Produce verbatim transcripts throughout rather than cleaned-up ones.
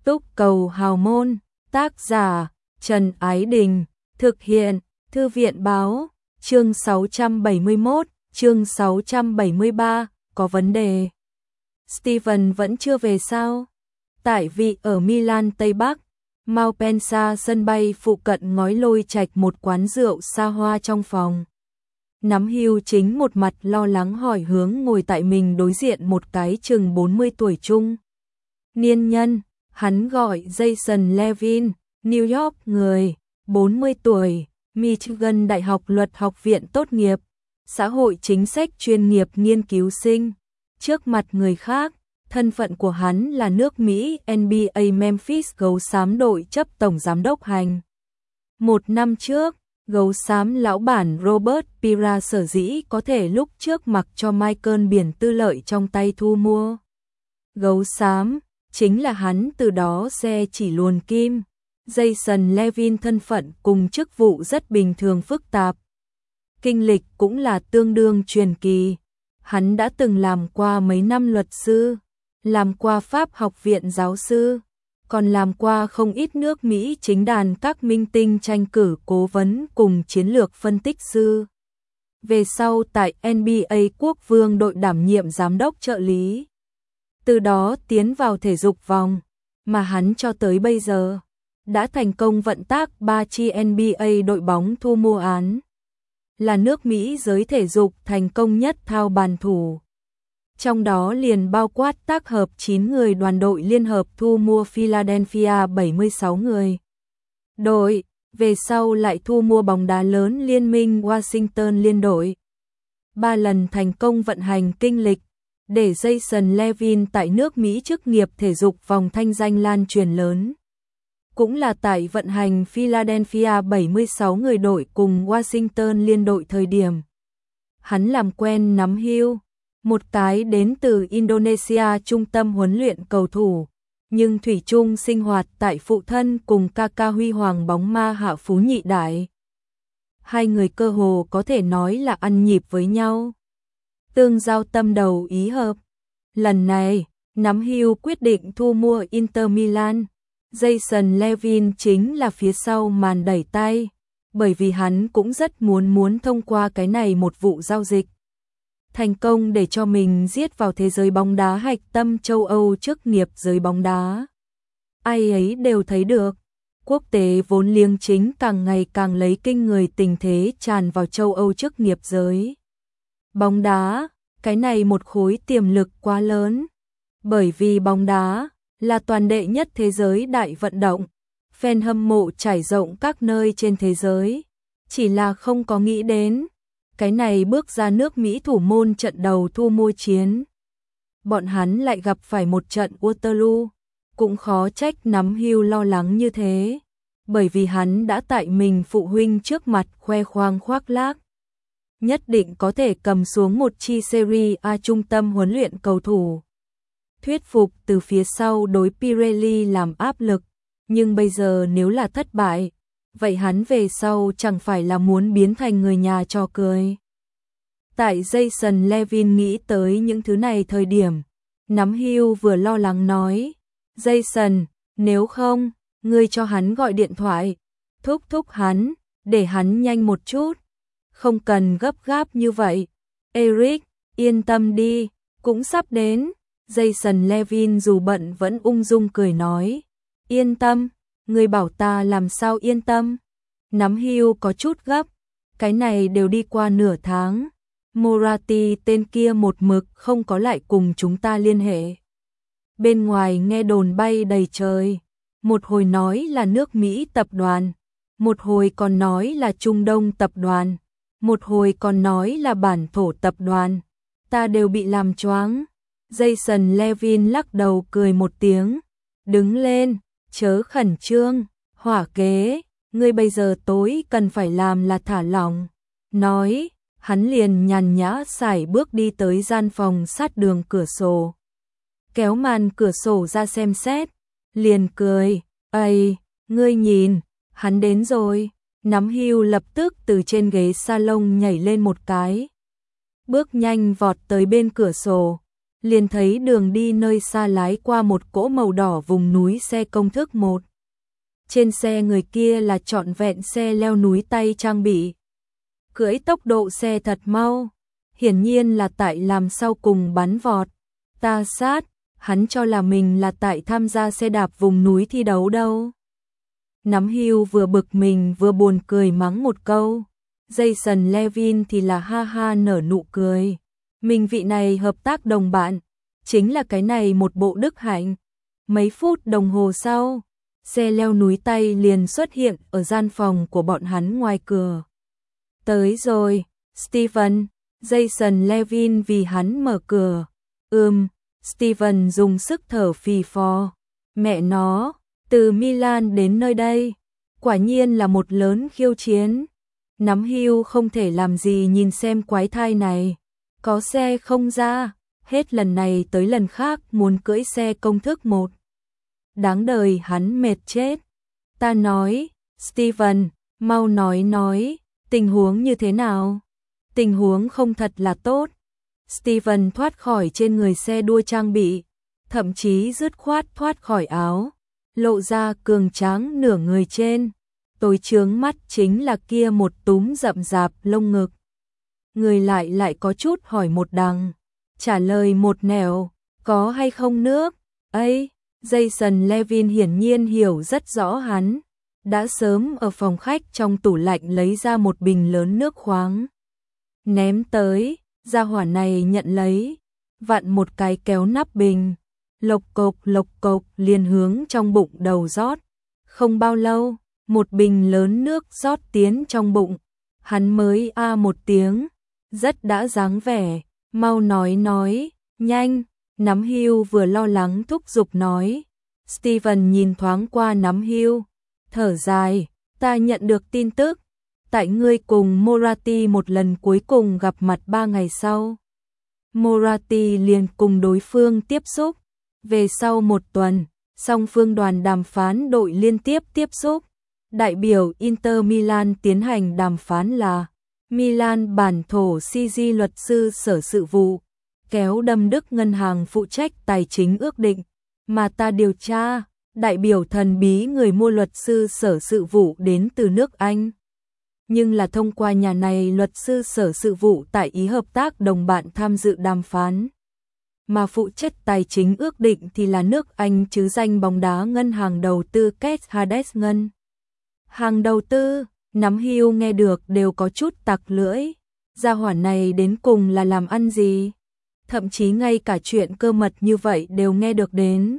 Túc Cầu Hào Môn, tác giả Trần Ái Đình, thực hiện Thư viện Báo, chương sáu trăm bảy mươi mốt, chương sáu trăm bảy mươi ba, có vấn đề. Steven vẫn chưa về sao? Tại vị ở Milan Tây Bắc, Malpensa sân bay phụ cận ngói lôi trạch một quán rượu xa hoa trong phòng. Nắm Hưu chính một mặt lo lắng hỏi hướng ngồi tại mình đối diện một cái chừng bốn mươi tuổi trung niên nhân, hắn gọi Jason Levin, New York người, bốn mươi tuổi, Michigan Đại học Luật học viện tốt nghiệp, xã hội chính sách chuyên nghiệp nghiên cứu sinh. Trước mặt người khác, thân phận của hắn là nước Mỹ en bê a Memphis gấu xám đội chấp tổng giám đốc hành. Một năm trước, gấu xám lão bản Robert Pira sở dĩ có thể lúc trước mặc cho Michael biển tư lợi trong tay thu mua gấu xám, chính là hắn từ đó xe chỉ luồn kim. Jason Levin thân phận cùng chức vụ rất bình thường phức tạp. Kinh lịch cũng là tương đương truyền kỳ. Hắn đã từng làm qua mấy năm luật sư, làm qua Pháp học viện giáo sư, còn làm qua không ít nước Mỹ chính đàn các minh tinh tranh cử cố vấn cùng chiến lược phân tích sư. Về sau tại en bê a Quốc Vương đội đảm nhiệm giám đốc trợ lý. Từ đó tiến vào thể dục vòng, mà hắn cho tới bây giờ đã thành công vận tác ba chi en bê a đội bóng thu mua án. Là nước Mỹ giới thể dục thành công nhất thao bàn thủ. Trong đó liền bao quát tác hợp chín người đoàn đội liên hợp thu mua Philadelphia bảy mươi sáu người. Đội, về sau lại thu mua bóng đá lớn liên minh Washington liên đội. Ba lần thành công vận hành kinh lịch, để Jason Levin tại nước Mỹ chức nghiệp thể dục vòng thanh danh lan truyền lớn. Cũng là tại vận hành Philadelphia bảy mươi sáu người đội cùng Washington liên đội thời điểm. Hắn làm quen Nắm Hưu, một cái đến từ Indonesia trung tâm huấn luyện cầu thủ, nhưng thủy chung sinh hoạt tại phụ thân cùng ca ca huy hoàng bóng ma Hạ Phú Nhị Đại. Hai người cơ hồ có thể nói là ăn nhịp với nhau. Tương giao tâm đầu ý hợp. Lần này, Nắm Hưu quyết định thu mua Inter Milan. Jason Levin chính là phía sau màn đẩy tay, bởi vì hắn cũng rất muốn muốn thông qua cái này một vụ giao dịch thành công để cho mình giết vào thế giới bóng đá hạch tâm châu Âu chức nghiệp giới bóng đá. Ai ấy đều thấy được, quốc tế vốn liếng chính càng ngày càng lấy kinh người tình thế tràn vào châu Âu chức nghiệp giới bóng đá, cái này một khối tiềm lực quá lớn, bởi vì bóng đá là toàn đệ nhất thế giới đại vận động, fan hâm mộ trải rộng các nơi trên thế giới, chỉ là không có nghĩ đến, cái này bước ra nước Mỹ thủ môn trận đầu thu mua chiến. Bọn hắn lại gặp phải một trận Waterloo, cũng khó trách Nắm Hưu lo lắng như thế, bởi vì hắn đã tại mình phụ huynh trước mặt khoe khoang khoác lác. Nhất định có thể cầm xuống một chi Serie A trung tâm huấn luyện cầu thủ. Thuyết phục từ phía sau đối Pirelli làm áp lực, nhưng bây giờ nếu là thất bại, vậy hắn về sau chẳng phải là muốn biến thành người nhà trò cười. Tại Jason Levin nghĩ tới những thứ này thời điểm, Nắm Hưu vừa lo lắng nói, Jason, nếu không, ngươi cho hắn gọi điện thoại, thúc thúc hắn, để hắn nhanh một chút, không cần gấp gáp như vậy. Eric, yên tâm đi, cũng sắp đến. Jason Levin dù bận vẫn ung dung cười nói, yên tâm, người bảo ta làm sao yên tâm. Nắm Hưu có chút gấp, cái này đều đi qua nửa tháng, Moratti tên kia một mực không có lại cùng chúng ta liên hệ. Bên ngoài nghe đồn bay đầy trời, một hồi nói là nước Mỹ tập đoàn, một hồi còn nói là Trung Đông tập đoàn, một hồi còn nói là bản thổ tập đoàn, ta đều bị làm choáng. Jason Levin lắc đầu cười một tiếng, đứng lên, chớ khẩn trương, hỏa kế, ngươi bây giờ tối cần phải làm là thả lỏng. Nói, hắn liền nhàn nhã sải bước đi tới gian phòng sát đường cửa sổ. Kéo màn cửa sổ ra xem xét, liền cười, ây, ngươi nhìn, hắn đến rồi. Nắm Hưu lập tức từ trên ghế salon nhảy lên một cái, bước nhanh vọt tới bên cửa sổ. liền thấy đường đi nơi xa lái qua một cỗ màu đỏ vùng núi xe công thức một. Trên xe người kia là trọn vẹn xe leo núi tay trang bị. Cưỡi tốc độ xe thật mau, hiển nhiên là tại làm sau cùng bắn vọt. Ta sát, hắn cho là mình là tại tham gia xe đạp vùng núi thi đấu đâu. Nắm Hugh vừa bực mình vừa buồn cười mắng một câu. Jason Levin thì là ha ha nở nụ cười. Mình vị này hợp tác đồng bạn, chính là cái này một bộ đức hạnh. Mấy phút đồng hồ sau, xe leo núi tay liền xuất hiện ở gian phòng của bọn hắn ngoài cửa. Tới rồi, Steven, Jason Levin vì hắn mở cửa. Ừm, Steven dùng sức thở phì phò. Mẹ nó, từ Milan đến nơi đây, quả nhiên là một lớn khiêu chiến. Nắm Hugh không thể làm gì nhìn xem quái thai này. Có xe không ra, hết lần này tới lần khác muốn cưỡi xe công thức một. Đáng đời hắn mệt chết. Ta nói, Steven, mau nói nói, tình huống như thế nào? Tình huống không thật là tốt. Steven thoát khỏi trên người xe đua trang bị, thậm chí dứt khoát thoát khỏi áo, lộ ra cường tráng nửa người trên. Tối chướng mắt chính là kia một túm rậm rạp lông ngực. Người lại lại có chút hỏi một đằng, trả lời một nẻo, có hay không nước? Ấy, Jason Levin hiển nhiên hiểu rất rõ hắn, đã sớm ở phòng khách trong tủ lạnh lấy ra một bình lớn nước khoáng. Ném tới, gia hỏa này nhận lấy, vặn một cái kéo nắp bình, lộc cộc lộc cộc liền hướng trong bụng đầu rót. Không bao lâu, một bình lớn nước rót tiến trong bụng, hắn mới a một tiếng, rất đã dáng vẻ, mau nói nói, nhanh. Nắm Hugh vừa lo lắng thúc giục nói. Steven nhìn thoáng qua Nắm Hugh, thở dài, ta nhận được tin tức, tại ngươi cùng Moratti một lần cuối cùng gặp mặt ba ngày sau. Moratti liền cùng đối phương tiếp xúc, về sau một tuần, song phương đoàn đàm phán đội liên tiếp tiếp xúc. Đại biểu Inter Milan tiến hành đàm phán là Milan bản thổ xê giê luật sư sở sự vụ, kéo đâm Đức ngân hàng phụ trách tài chính ước định, mà ta điều tra, đại biểu thần bí người mua luật sư sở sự vụ đến từ nước Anh. Nhưng là thông qua nhà này luật sư sở sự vụ tại Ý hợp tác đồng bạn tham dự đàm phán. Mà phụ trách tài chính ước định thì là nước Anh chứ danh bóng đá ngân hàng đầu tư Caisse Hades ngân. Hàng đầu tư, Nắm Hugh nghe được đều có chút tặc lưỡi. Gia hỏa này đến cùng là làm ăn gì? Thậm chí ngay cả chuyện cơ mật như vậy đều nghe được đến.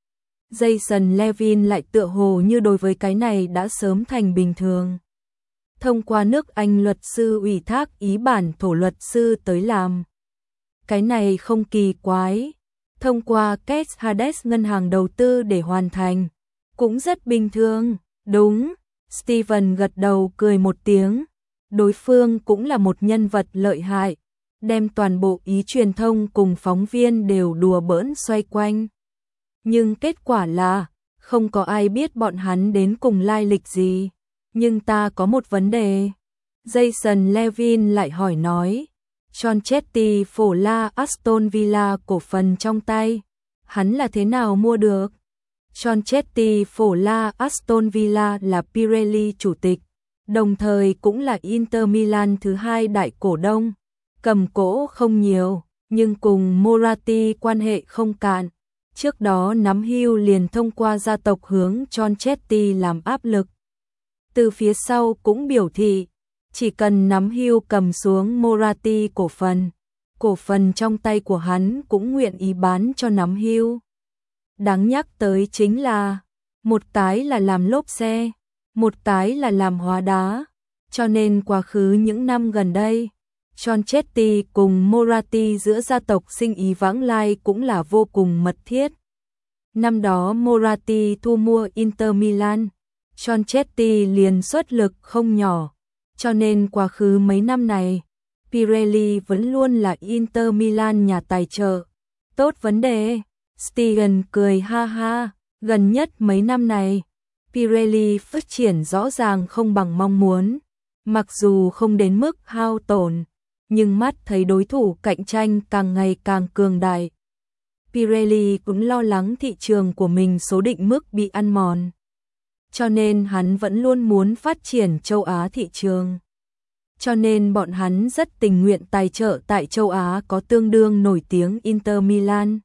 Jason Levin lại tựa hồ như đối với cái này đã sớm thành bình thường. Thông qua nước Anh luật sư ủy thác ý bản thổ luật sư tới làm. Cái này không kỳ quái. Thông qua Caisse Hades ngân hàng đầu tư để hoàn thành. Cũng rất bình thường, đúng. Steven gật đầu cười một tiếng. Đối phương cũng là một nhân vật lợi hại. Đem toàn bộ ý truyền thông cùng phóng viên đều đùa bỡn xoay quanh. Nhưng kết quả là, không có ai biết bọn hắn đến cùng lai lịch gì. Nhưng ta có một vấn đề. Jason Levin lại hỏi nói. Conchetti phổ la Aston Villa cổ phần trong tay. Hắn là thế nào mua được? Conchetti phổ la Aston Villa là Pirelli chủ tịch, đồng thời cũng là Inter Milan thứ hai đại cổ đông. Cầm cố không nhiều, nhưng cùng Moratti quan hệ không cạn. Trước đó Nắm Hugh liền thông qua gia tộc hướng Conchetti làm áp lực. Từ phía sau cũng biểu thị, chỉ cần Nắm Hugh cầm xuống Moratti cổ phần, cổ phần trong tay của hắn cũng nguyện ý bán cho Nắm Hugh. Đáng nhắc tới chính là, một cái là làm lốp xe, một cái là làm hóa đá, cho nên quá khứ những năm gần đây, Conchetti cùng Moratti giữa gia tộc sinh ý vãng lai cũng là vô cùng mật thiết. Năm đó Moratti thu mua Inter Milan, Conchetti liền xuất lực không nhỏ, cho nên quá khứ mấy năm này, Pirelli vẫn luôn là Inter Milan nhà tài trợ. Tốt vấn đề, Steven cười ha ha, gần nhất mấy năm này, Pirelli phát triển rõ ràng không bằng mong muốn, mặc dù không đến mức hao tổn, nhưng mắt thấy đối thủ cạnh tranh càng ngày càng cường đại, Pirelli cũng lo lắng thị trường của mình số định mức bị ăn mòn. Cho nên hắn vẫn luôn muốn phát triển châu Á thị trường. Cho nên bọn hắn rất tình nguyện tài trợ tại châu Á có tương đương nổi tiếng Inter Milan.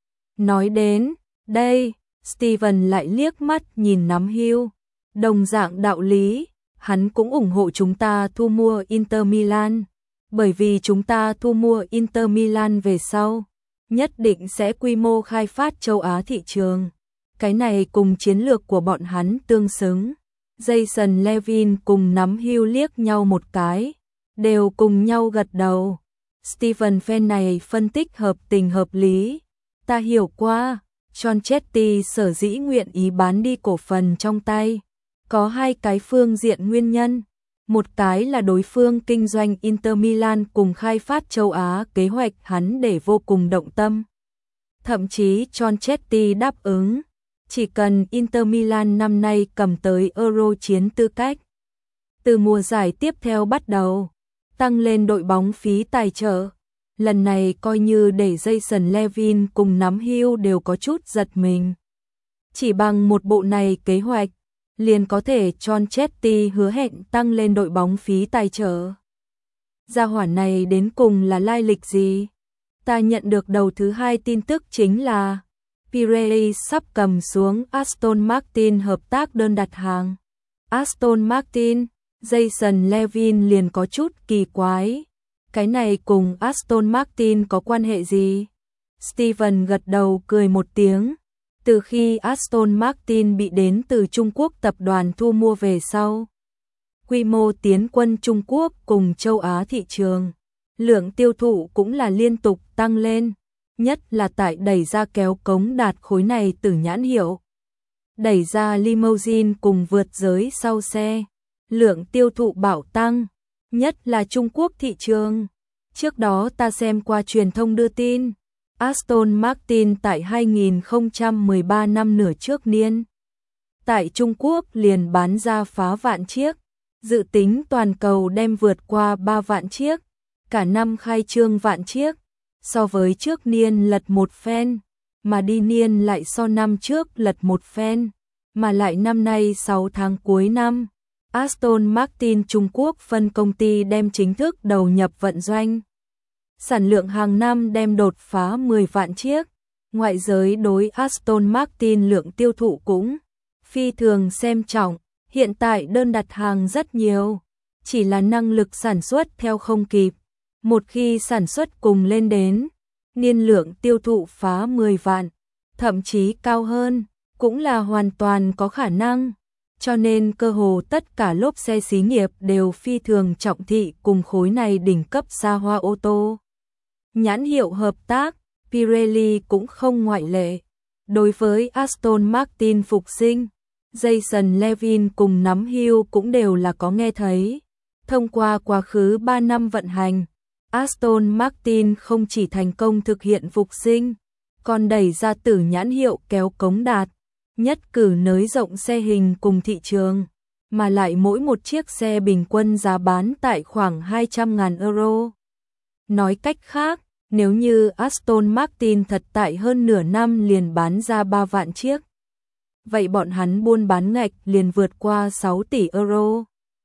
Nói đến đây, Steven lại liếc mắt nhìn Nắm Hưu. Đồng dạng đạo lý, hắn cũng ủng hộ chúng ta thu mua Inter Milan. Bởi vì chúng ta thu mua Inter Milan về sau, nhất định sẽ quy mô khai phát châu Á thị trường. Cái này cùng chiến lược của bọn hắn tương xứng. Jason Levin cùng Nắm Hưu liếc nhau một cái, đều cùng nhau gật đầu. Steven Fan này phân tích hợp tình hợp lý. Ta hiểu qua, John Chetty sở dĩ nguyện ý bán đi cổ phần trong tay. Có hai cái phương diện nguyên nhân. Một cái là đối phương kinh doanh Inter Milan cùng khai phát châu Á kế hoạch hắn để vô cùng động tâm. Thậm chí John Chetty đáp ứng, chỉ cần Inter Milan năm nay cầm tới Euro chiến tư cách. Từ mùa giải tiếp theo bắt đầu, tăng lên đội bóng phí tài trợ. Lần này coi như để Jason Levin cùng Nắm Hưu đều có chút giật mình. Chỉ bằng một bộ này kế hoạch, liền có thể John Chetty hứa hẹn tăng lên đội bóng phí tài trợ. Gia hỏa này đến cùng là lai lịch gì? Ta nhận được đầu thứ hai tin tức chính là Pirelli sắp cầm xuống Aston Martin hợp tác đơn đặt hàng. Aston Martin, Jason Levin liền có chút kỳ quái. Cái này cùng Aston Martin có quan hệ gì? Steven gật đầu cười một tiếng. Từ khi Aston Martin bị đến từ Trung Quốc tập đoàn thu mua về sau, quy mô tiến quân Trung Quốc cùng châu Á thị trường, lượng tiêu thụ cũng là liên tục tăng lên, nhất là tại đẩy ra kéo cống đạt khối này từ nhãn hiệu. Đẩy ra limousine cùng vượt giới sau xe, lượng tiêu thụ bạo tăng, nhất là Trung Quốc thị trường. Trước đó ta xem qua truyền thông đưa tin, Aston Martin tại hai nghìn không trăm mười ba năm nửa trước niên, tại Trung Quốc liền bán ra phá vạn chiếc, dự tính toàn cầu đem vượt qua ba vạn chiếc, cả năm khai trương vạn chiếc, so với trước niên lật một phen, mà đi niên lại so năm trước lật một phen, mà lại năm nay sáu tháng cuối năm, Aston Martin Trung Quốc phân công ty đem chính thức đầu nhập vận doanh. Sản lượng hàng năm đem đột phá mười vạn chiếc, ngoại giới đối Aston Martin lượng tiêu thụ cũng phi thường xem trọng, hiện tại đơn đặt hàng rất nhiều, chỉ là năng lực sản xuất theo không kịp. Một khi sản xuất cùng lên đến, niên lượng tiêu thụ phá mười vạn, thậm chí cao hơn, cũng là hoàn toàn có khả năng. Cho nên cơ hồ tất cả lốp xe xí nghiệp đều phi thường trọng thị cùng khối này đỉnh cấp xa hoa ô tô. Nhãn hiệu hợp tác, Pirelli cũng không ngoại lệ. Đối với Aston Martin phục sinh, Jason Levin cùng Nắm Hưu cũng đều là có nghe thấy. Thông qua quá khứ ba năm vận hành, Aston Martin không chỉ thành công thực hiện phục sinh, còn đẩy ra tử nhãn hiệu kéo cống đạt, nhất cử nới rộng xe hình cùng thị trường, mà lại mỗi một chiếc xe bình quân giá bán tại khoảng hai trăm nghìn euro. Nói cách khác, nếu như Aston Martin thật tại hơn nửa năm liền bán ra ba vạn chiếc, vậy bọn hắn buôn bán ngạch liền vượt qua sáu tỷ euro.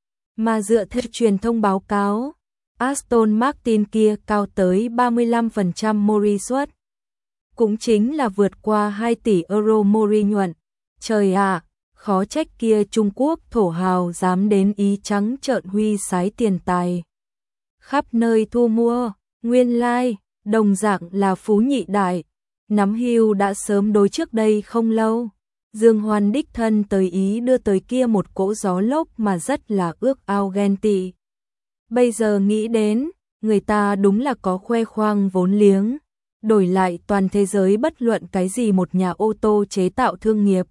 Mà dựa theo truyền thông báo cáo, Aston Martin kia cao tới ba mươi lăm phần trăm mori suất, cũng chính là vượt qua hai tỷ euro mori nhuận. Trời ạ, khó trách kia Trung Quốc thổ hào dám đến Ý trắng trợn huy sái tiền tài. Khắp nơi thu mua, nguyên lai, like, đồng dạng là phú nhị đại. Nắm Hưu đã sớm đối trước đây không lâu. Dương Hoan đích thân tới Ý đưa tới kia một cỗ gió lốc mà rất là ước ao ghen tị. Bây giờ nghĩ đến, người ta đúng là có khoe khoang vốn liếng. Đổi lại toàn thế giới bất luận cái gì một nhà ô tô chế tạo thương nghiệp.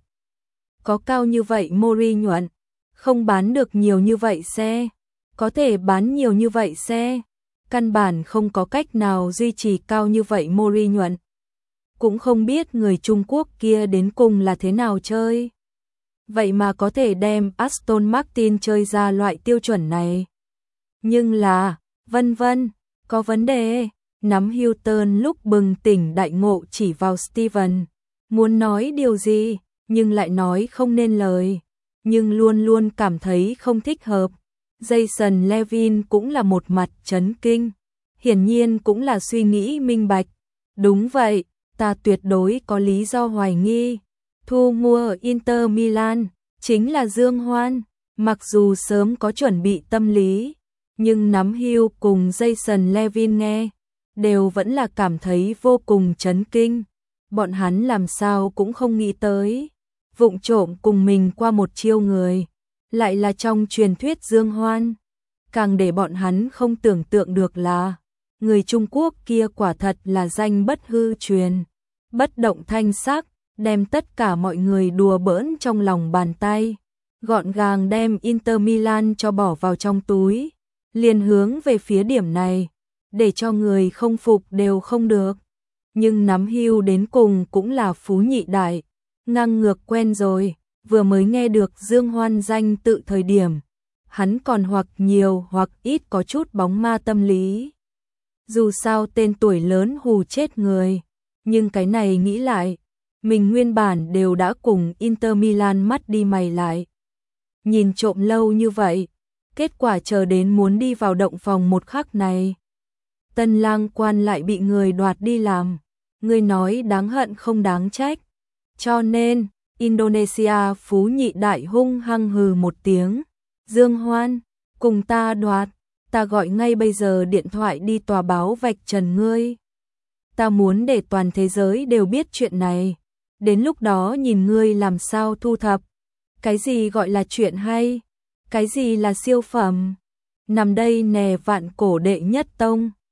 Có cao như vậy mori nhuận, không bán được nhiều như vậy xe, có thể bán nhiều như vậy xe, căn bản không có cách nào duy trì cao như vậy mori nhuận. Cũng không biết người Trung Quốc kia đến cùng là thế nào chơi. Vậy mà có thể đem Aston Martin chơi ra loại tiêu chuẩn này. Nhưng là, vân vân, có vấn đề. Nắm Hilton lúc bừng tỉnh đại ngộ chỉ vào Steven, muốn nói điều gì, nhưng lại nói không nên lời, nhưng luôn luôn cảm thấy không thích hợp. Jason Levin cũng là một mặt chấn kinh, hiển nhiên cũng là suy nghĩ minh bạch. Đúng vậy, ta tuyệt đối có lý do hoài nghi. Thu mua Inter Milan chính là Dương Hoan, mặc dù sớm có chuẩn bị tâm lý, nhưng nắm Hill cùng Jason Levin nghe, đều vẫn là cảm thấy vô cùng chấn kinh. Bọn hắn làm sao cũng không nghĩ tới, vụng trộm cùng mình qua một chiêu người, lại là trong truyền thuyết Dương Hoan. Càng để bọn hắn không tưởng tượng được là, người Trung Quốc kia quả thật là danh bất hư truyền, bất động thanh sắc, đem tất cả mọi người đùa bỡn trong lòng bàn tay, gọn gàng đem Inter Milan cho bỏ vào trong túi, liền hướng về phía điểm này, để cho người không phục đều không được. Nhưng nắm Hill đến cùng cũng là phú nhị đại, ngang ngược quen rồi, vừa mới nghe được Dương Hoan danh tự thời điểm, hắn còn hoặc nhiều hoặc ít có chút bóng ma tâm lý. Dù sao tên tuổi lớn hù chết người, nhưng cái này nghĩ lại, mình nguyên bản đều đã cùng Inter Milan mắt đi mày lại. Nhìn trộm lâu như vậy, kết quả chờ đến muốn đi vào động phòng một khắc này. Tân lang quan lại bị người đoạt đi làm, người nói đáng hận không đáng trách. Cho nên, Indonesia phú nhị đại hung hăng hừ một tiếng. Dương Hoan, cùng ta đoạt, ta gọi ngay bây giờ điện thoại đi tòa báo vạch trần ngươi. Ta muốn để toàn thế giới đều biết chuyện này, đến lúc đó nhìn ngươi làm sao thu thập. Cái gì gọi là chuyện hay, cái gì là siêu phẩm. Nằm đây nè vạn cổ đệ nhất tông.